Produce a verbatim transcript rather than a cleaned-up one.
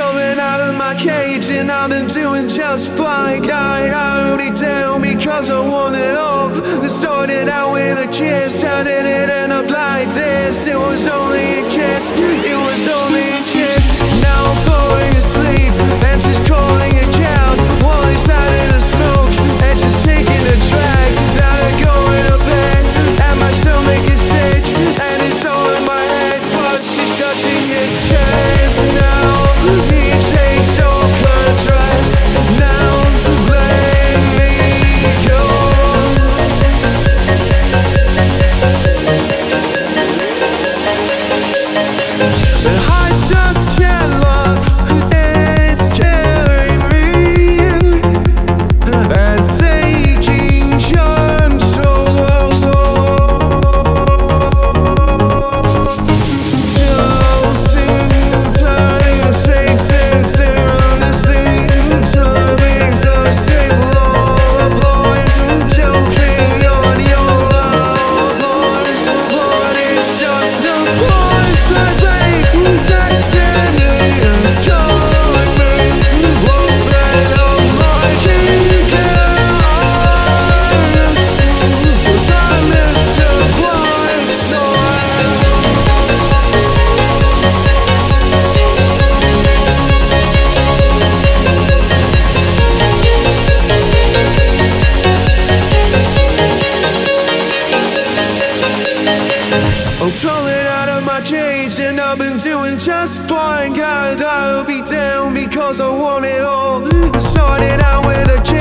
crawling out of my cage, and I've been doing just fine. I already down because I want it all. It started out with a kiss, how did it end up like this? It was only a kiss, it was only a kiss. Now I'm falling asleep, and she's calling a cab while he's out in the smoke, and she's taking a drag. Now they're going to bed, and my stomach is sick, and it's all in my head, but she's touching his chest. Now he takes off her dress, now let me go. I just can't love, it's killing me, and taking control. Dosing, turning, chasing, tearing, listening, turning, unstable, all boys, joking on your love boys, but it's just a voice that they destiny is calling me. Won't let all my king eyes, 'cause I missed a blind I'm crawling out of my cage, and I've been doing just fine. God, I'll be down because I want it all. I started out with a kid.